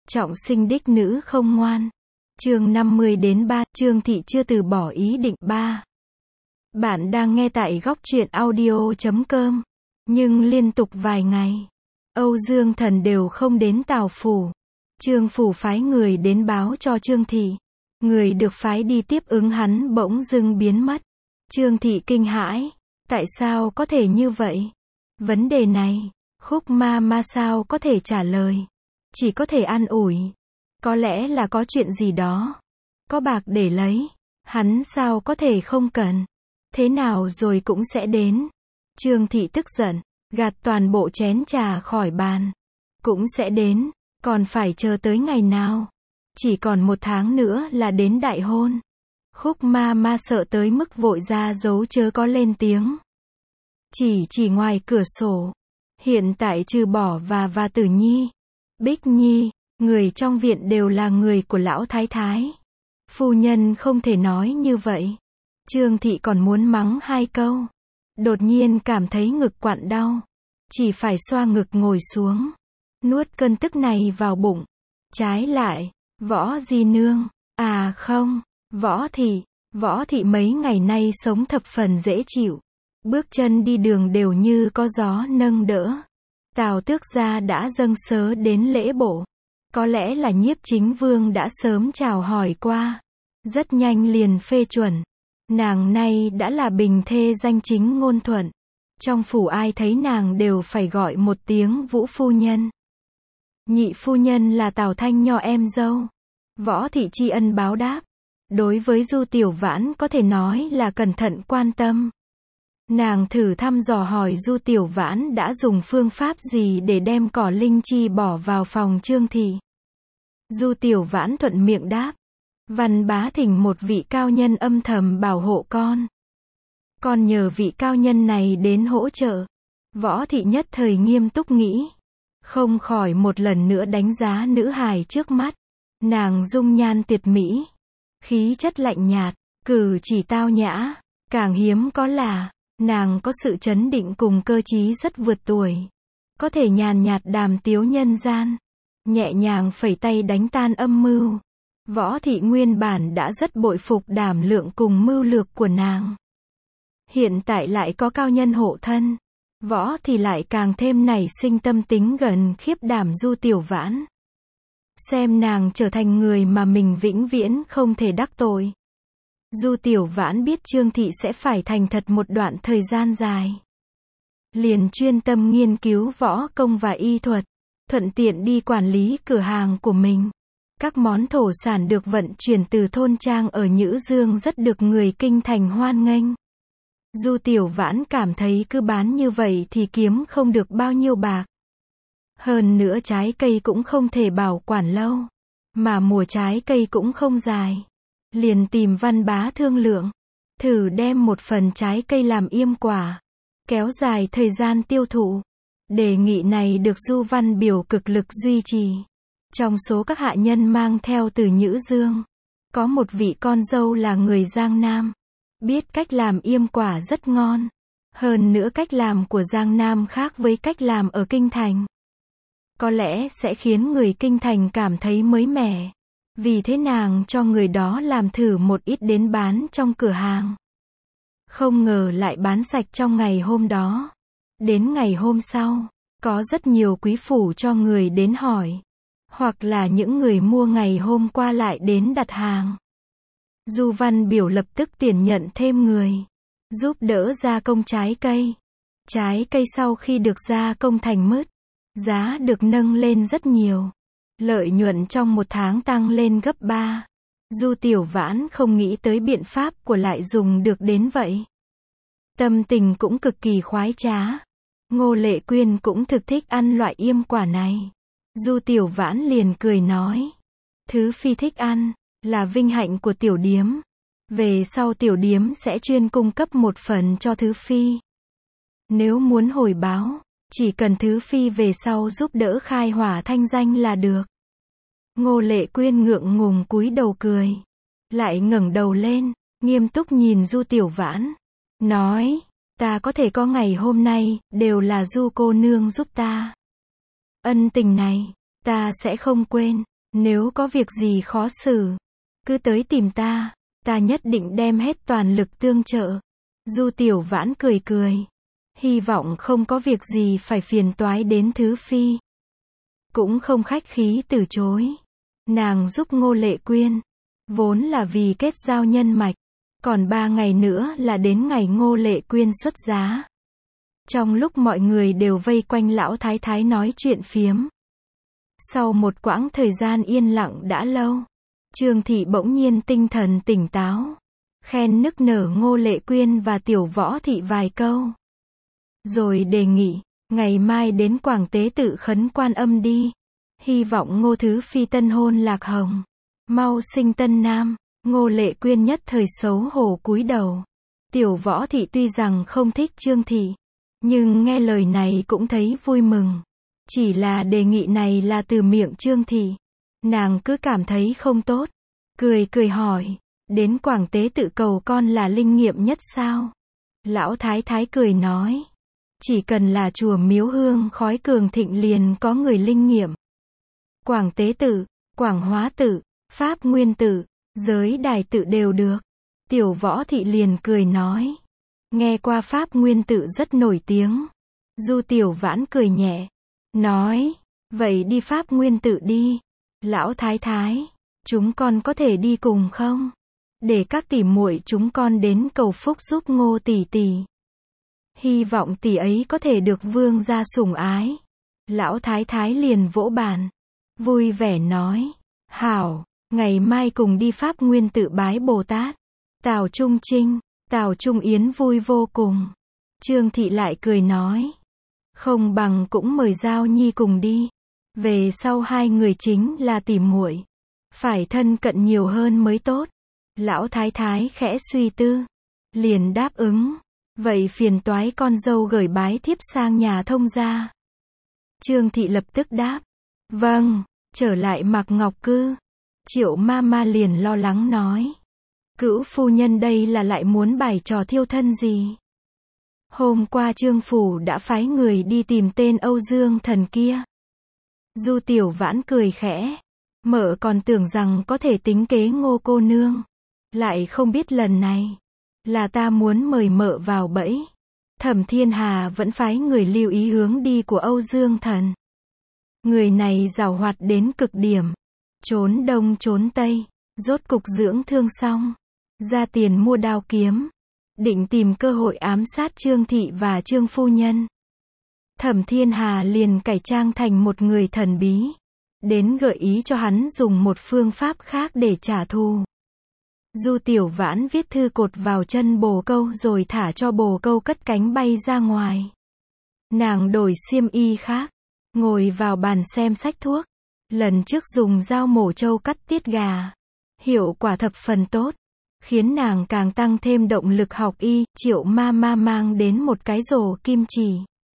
Trọng sinh đích nữ không ngoan. Chương 50 đến 3, Trương Thị chưa từ bỏ ý định 3. Bạn đang nghe tại góc truyện audio.com. Nhưng liên tục vài ngày, Âu Dương Thần đều không đến Tào phủ. Trương phủ phái người đến báo cho Trương Thị. Người được phái đi tiếp ứng hắn bỗng dưng biến mất. Trương Thị kinh hãi. Tại sao có thể như vậy? Vấn đề này, Khúc ma sao có thể trả lời? Chỉ có thể an ủi. Có lẽ là có chuyện gì đó. Có bạc để lấy. Hắn sao có thể không cần? Thế nào rồi cũng sẽ đến. Trương Thị tức giận, gạt toàn bộ chén trà khỏi bàn. Cũng sẽ đến, còn phải chờ tới ngày nào? Chỉ còn 1 tháng nữa là đến đại hôn. Khúc ma sợ tới mức vội ra giấu chớ có lên tiếng. Chỉ ngoài cửa sổ. Hiện tại trừ bỏ và Tử Nhi, Bích Nhi, người trong viện đều là người của lão thái thái. Phu nhân không thể nói như vậy. Trương Thị còn muốn mắng 2 câu. Đột nhiên cảm thấy ngực quặn đau. Chỉ phải xoa ngực ngồi xuống. Nuốt cơn tức này vào bụng. Trái lại, Võ Di Nương, à không, Võ Thị mấy ngày nay sống thập phần dễ chịu. Bước chân đi đường đều như có gió nâng đỡ. Tào Tước gia đã dâng sớ đến lễ bộ. Có lẽ là Nhiếp Chính Vương đã sớm chào hỏi qua. Rất nhanh liền phê chuẩn. Nàng nay đã là bình thê danh chính ngôn thuận. Trong phủ ai thấy nàng đều phải gọi một tiếng Vũ phu nhân. Nhị phu nhân là Tào Thanh Nho em dâu. Võ Thị tri ân báo đáp. Đối với Du Tiểu Vãn có thể nói là cẩn thận quan tâm. Nàng thử thăm dò hỏi Du Tiểu Vãn đã dùng phương pháp gì để đem cỏ linh chi bỏ vào phòng Trương Thị. Du Tiểu Vãn thuận miệng đáp. Văn bá thỉnh một vị cao nhân âm thầm bảo hộ con. Con nhờ vị cao nhân này đến hỗ trợ. Võ Thị nhất thời nghiêm túc nghĩ. Không khỏi một lần nữa đánh giá nữ hài trước mắt. Nàng dung nhan tuyệt mỹ. Khí chất lạnh nhạt, cử chỉ tao nhã. Càng hiếm có là, nàng có sự trấn định cùng cơ trí rất vượt tuổi. Có thể nhàn nhạt đàm tiếu nhân gian. Nhẹ nhàng phẩy tay đánh tan âm mưu. Võ Thị nguyên bản đã rất bội phục đảm lượng cùng mưu lược của nàng. Hiện tại lại có cao nhân hộ thân. Võ Thị lại càng thêm nảy sinh tâm tính gần khiếp đảm Du Tiểu Vãn. Xem nàng trở thành người mà mình vĩnh viễn không thể đắc tội. Du Tiểu Vãn biết Trương Thị sẽ phải thành thật một đoạn thời gian dài. Liền chuyên tâm nghiên cứu võ công và y thuật. Thuận tiện đi quản lý cửa hàng của mình. Các món thổ sản được vận chuyển từ thôn trang ở Nhữ Dương rất được người kinh thành hoan nghênh. Du Tiểu Vãn cảm thấy cứ bán như vậy thì kiếm không được bao nhiêu bạc. Hơn nữa trái cây cũng không thể bảo quản lâu. Mà mùa trái cây cũng không dài. Liền tìm Văn bá thương lượng. Thử đem một phần trái cây làm yêm quả. Kéo dài thời gian tiêu thụ. Đề nghị này được Du Văn Biểu cực lực duy trì. Trong số các hạ nhân mang theo từ Nhữ Dương, có một vị con dâu là người Giang Nam. Biết cách làm yêm quả rất ngon. Hơn nữa cách làm của Giang Nam khác với cách làm ở Kinh Thành. Có lẽ sẽ khiến người Kinh Thành cảm thấy mới mẻ. Vì thế nàng cho người đó làm thử một ít đến bán trong cửa hàng. Không ngờ lại bán sạch trong ngày hôm đó. Đến ngày hôm sau, có rất nhiều quý phủ cho người đến hỏi. Hoặc là những người mua ngày hôm qua lại đến đặt hàng. Du Văn Biểu lập tức tuyển nhận thêm người. Giúp đỡ gia công trái cây. Trái cây sau khi được gia công thành mứt. Giá được nâng lên rất nhiều. Lợi nhuận trong 1 tháng tăng lên gấp 3. Du Tiểu Vãn không nghĩ tới biện pháp của lại dùng được đến vậy. Tâm tình cũng cực kỳ khoái trá. Ngô Lệ Quyên cũng thực thích ăn loại yêm quả này. Du Tiểu Vãn liền cười nói. Thứ phi thích ăn, là vinh hạnh của tiểu điếm. Về sau tiểu điếm sẽ chuyên cung cấp một phần cho thứ phi. Nếu muốn hồi báo, chỉ cần thứ phi về sau giúp đỡ khai hỏa thanh danh là được. Ngô Lệ Quyên ngượng ngùng cúi đầu cười. Lại ngẩng đầu lên, nghiêm túc nhìn Du Tiểu Vãn. Nói, ta có thể có ngày hôm nay, đều là Du cô nương giúp ta. Ân tình này, ta sẽ không quên. Nếu có việc gì khó xử, cứ tới tìm ta nhất định đem hết toàn lực tương trợ. Du Tiểu Vãn cười cười. Hy vọng không có việc gì phải phiền toái đến Thứ Phi. Cũng không khách khí từ chối. Nàng giúp Ngô Lệ Quyên, vốn là vì kết giao nhân mạch. Còn 3 ngày nữa là đến ngày Ngô Lệ Quyên xuất giá. Trong lúc mọi người đều vây quanh lão thái thái nói chuyện phiếm. Sau một quãng thời gian yên lặng đã lâu, Trương Thị bỗng nhiên tinh thần tỉnh táo. Khen nức nở Ngô Lệ Quyên và Tiểu Võ Thị vài câu. Rồi đề nghị, ngày mai đến Quảng Tế Tự khấn Quan Âm đi. Hy vọng Ngô Thứ Phi tân hôn lạc hồng, mau sinh tân nam. Ngô Lệ Quyên nhất thời xấu hổ cúi đầu. Tiểu Võ Thị tuy rằng không thích Trương Thị, nhưng nghe lời này cũng thấy vui mừng. Chỉ là đề nghị này là từ miệng Trương Thị, nàng cứ cảm thấy không tốt. Cười cười hỏi, đến Quảng Tế Tự cầu con là linh nghiệm nhất sao? Lão thái thái cười nói, chỉ cần là chùa miếu hương khói cường thịnh liền có người linh nghiệm. Quảng Tế Tự, Quảng Hóa Tự, Pháp Nguyên Tự, Giới Đài Tự đều được. Tiểu Võ Thị liền cười nói, nghe qua Pháp Nguyên Tự rất nổi tiếng. Du Tiểu Vãn cười nhẹ, nói, vậy đi Pháp Nguyên Tự đi. Lão thái thái, chúng con có thể đi cùng không? Để các tỷ muội chúng con đến cầu phúc giúp Ngô tỷ tỷ. Hy vọng tỷ ấy có thể được vương gia sủng ái. Lão thái thái liền vỗ bàn, vui vẻ nói, hảo, ngày mai cùng đi Pháp Nguyên Tự bái Bồ Tát. Tào Trung Trinh, Tào Trung Yến vui vô cùng. Trương Thị lại cười nói, không bằng cũng mời Giao Nhi cùng đi. Về sau hai người chính là tỷ muội, phải thân cận nhiều hơn mới tốt. Lão thái thái khẽ suy tư, liền đáp ứng, vậy phiền toái con dâu gửi bái thiếp sang nhà thông gia. Trương Thị lập tức đáp, vâng. Trở lại Mạc Ngọc Cư, Triệu Mama liền lo lắng nói, cữu phu nhân đây là lại muốn bày trò thiêu thân gì? Hôm qua Trương phủ đã phái người đi tìm tên Âu Dương Thần kia. Du Tiểu Vãn cười khẽ, mợ còn tưởng rằng có thể tính kế Ngô cô nương, lại không biết lần này là ta muốn mời mợ vào bẫy. Thẩm Thiên Hà vẫn phái người lưu ý hướng đi của Âu Dương Thần. Người này giàu hoạt đến cực điểm, trốn đông trốn tây, rốt cục dưỡng thương xong, ra tiền mua đao kiếm, định tìm cơ hội ám sát Trương Thị và Trương phu nhân. Thẩm Thiên Hà liền cải trang thành một người thần bí, đến gợi ý cho hắn dùng một phương pháp khác để trả thù. Du Tiểu Vãn viết thư cột vào chân bồ câu rồi thả cho bồ câu cất cánh bay ra ngoài. Nàng đổi xiêm y khác, ngồi vào bàn xem sách thuốc. Lần trước dùng dao mổ trâu cắt tiết gà, hiệu quả thập phần tốt, khiến nàng càng tăng thêm động lực học y. Triệu Mama mang đến một cái rổ kim chỉ,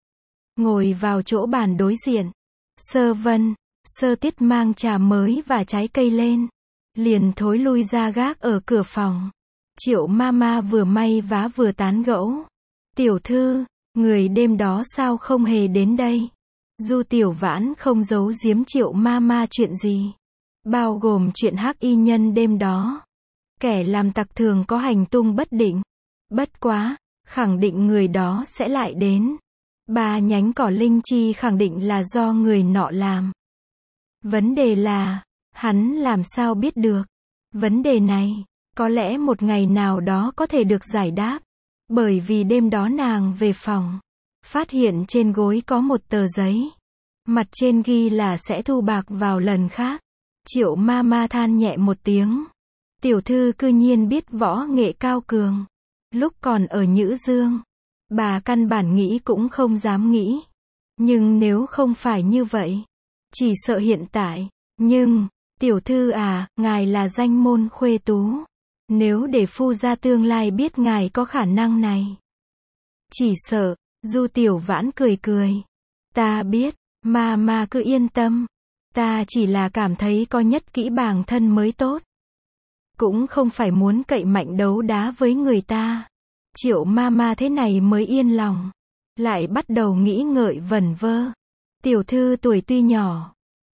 ngồi vào chỗ bàn đối diện. Sơ Vân, Sơ Tiết mang trà mới và trái cây lên, liền thối lui ra gác ở cửa phòng. Triệu Mama vừa may vá vừa tán gẫu, tiểu thư, người đêm đó sao không hề đến đây? Du Tiểu Vãn không giấu giếm Triệu Mama chuyện gì, bao gồm chuyện hắc y nhân đêm đó. Kẻ làm tặc thường có hành tung bất định, bất quá, khẳng định người đó sẽ lại đến. 3 nhánh cỏ linh chi khẳng định là do người nọ làm. Vấn đề là, hắn làm sao biết được? Vấn đề này, có lẽ một ngày nào đó có thể được giải đáp. Bởi vì đêm đó nàng về phòng, phát hiện trên gối có một tờ giấy. Mặt trên ghi là sẽ thu bạc vào lần khác. Triệu Mama than nhẹ một tiếng. Tiểu thư cư nhiên biết võ nghệ cao cường. Lúc còn ở Nhữ Dương, bà căn bản nghĩ cũng không dám nghĩ. Nhưng nếu không phải như vậy, chỉ sợ hiện tại. Nhưng, tiểu thư à, ngài là danh môn khuê tú. Nếu để phu gia tương lai biết ngài có khả năng này, chỉ sợ. Du Tiểu Vãn cười cười. Ta biết, Mama cứ yên tâm. Ta chỉ là cảm thấy có nhất kỹ bản thân mới tốt. Cũng không phải muốn cậy mạnh đấu đá với người ta. Triệu Mama thế này mới yên lòng. Lại bắt đầu nghĩ ngợi vẩn vơ. Tiểu thư tuổi tuy nhỏ,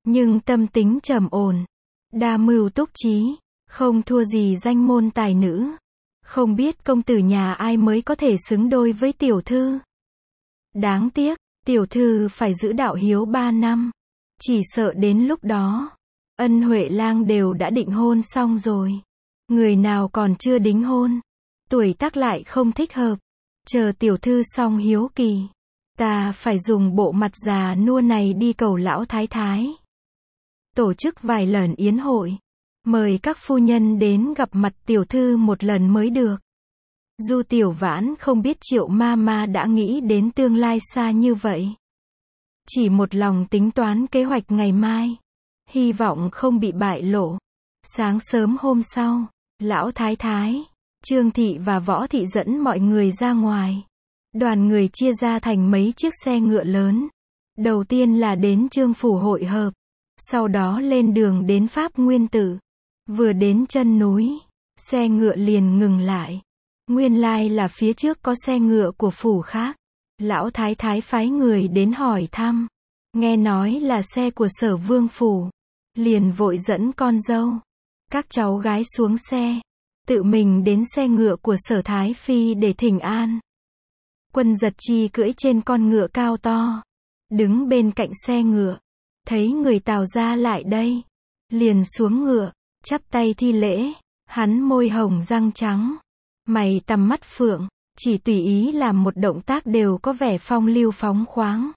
nhưng tâm tính trầm ổn, đa mưu túc trí, không thua gì danh môn tài nữ. Không biết công tử nhà ai mới có thể xứng đôi với tiểu thư. Đáng tiếc, tiểu thư phải giữ đạo hiếu 3 năm. Chỉ sợ đến lúc đó, Ân Huệ lang đều đã định hôn xong rồi. Người nào còn chưa đính hôn, tuổi tác lại không thích hợp. Chờ tiểu thư xong hiếu kỳ, ta phải dùng bộ mặt già nua này đi cầu lão thái thái. Tổ chức vài lần yến hội, mời các phu nhân đến gặp mặt tiểu thư một lần mới được. Du Tiểu Vãn không biết Triệu Mama đã nghĩ đến tương lai xa như vậy. Chỉ một lòng tính toán kế hoạch ngày mai, hy vọng không bị bại lộ. Sáng sớm hôm sau, lão thái thái, Trương thị và Võ thị dẫn mọi người ra ngoài. Đoàn người chia ra thành mấy chiếc xe ngựa lớn. Đầu tiên là đến Trương phủ hội hợp, sau đó lên đường đến Pháp Nguyên Tử. Vừa đến chân núi, xe ngựa liền ngừng lại. Nguyên lai là phía trước có xe ngựa của phủ khác. Lão thái thái phái người đến hỏi thăm, nghe nói là xe của Sở Vương phủ, liền vội dẫn con dâu, các cháu gái xuống xe, tự mình đến xe ngựa của Sở Thái Phi để thỉnh an. Quân Giật Chi cưỡi trên con ngựa cao to, đứng bên cạnh xe ngựa, thấy người Tào gia lại đây, liền xuống ngựa, chắp tay thi lễ. Hắn môi hồng răng trắng, mày tằm mắt phượng, chỉ tùy ý làm một động tác đều có vẻ phong lưu phóng khoáng,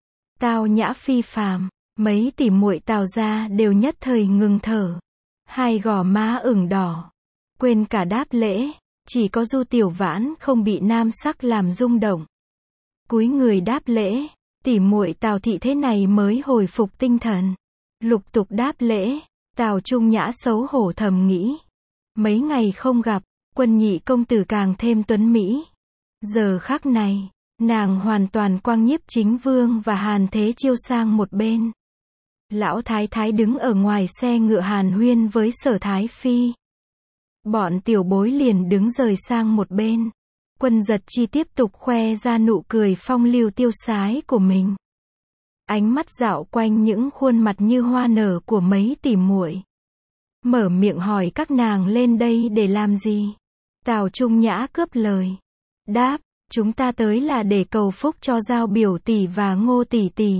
tao nhã phi phàm. Mấy tỷ muội Tào gia đều nhất thời ngừng thở, hai gò má ửng đỏ, quên cả đáp lễ. Chỉ có Du Tiểu Vãn không bị nam sắc làm rung động, cúi người đáp lễ. Tỷ muội Tào thị thế này mới hồi phục tinh thần, lục tục đáp lễ. Tào Trung Nhã xấu hổ thầm nghĩ, mấy ngày không gặp, Quân nhị công tử càng thêm tuấn mỹ. Giờ khắc này, nàng hoàn toàn quang nhiếp Chính Vương và Hàn Thế Chiêu sang một bên. Lão thái thái đứng ở ngoài xe ngựa hàn huyên với Sở Thái Phi. Bọn tiểu bối liền đứng rời sang một bên. Quân Giật Chi tiếp tục khoe ra nụ cười phong lưu tiêu sái của mình. Ánh mắt dạo quanh những khuôn mặt như hoa nở của mấy tỷ muội. Mở miệng hỏi các nàng lên đây để làm gì? Tào Trung Nhã cướp lời. Đáp, chúng ta tới là để cầu phúc cho Giao biểu tỷ và Ngô tỷ tỷ.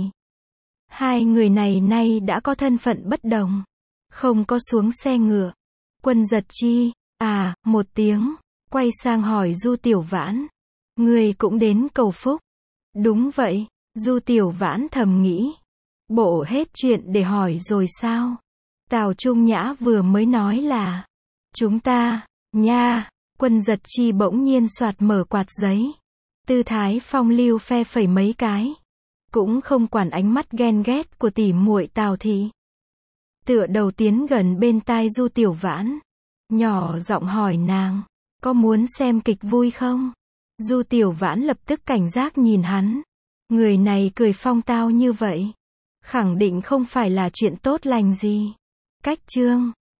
Hai người này nay đã có thân phận bất đồng, không có xuống xe ngựa. Quân Giật Chi, một tiếng, quay sang hỏi Du Tiểu Vãn. Người cũng đến cầu phúc? Đúng vậy, Du Tiểu Vãn thầm nghĩ. Bộ hết chuyện để hỏi rồi sao? Tào Trung Nhã vừa mới nói là, chúng ta, nha. Quân Giật Chi bỗng nhiên soạt mở quạt giấy. Tư thái phong lưu phe phẩy mấy cái. Cũng không quản ánh mắt ghen ghét của tỷ muội Tào thị. Tựa đầu tiến gần bên tai Du Tiểu Vãn, nhỏ giọng hỏi nàng, có muốn xem kịch vui không? Du Tiểu Vãn lập tức cảnh giác nhìn hắn. Người này cười phong tao như vậy, khẳng định không phải là chuyện tốt lành gì. Cách chương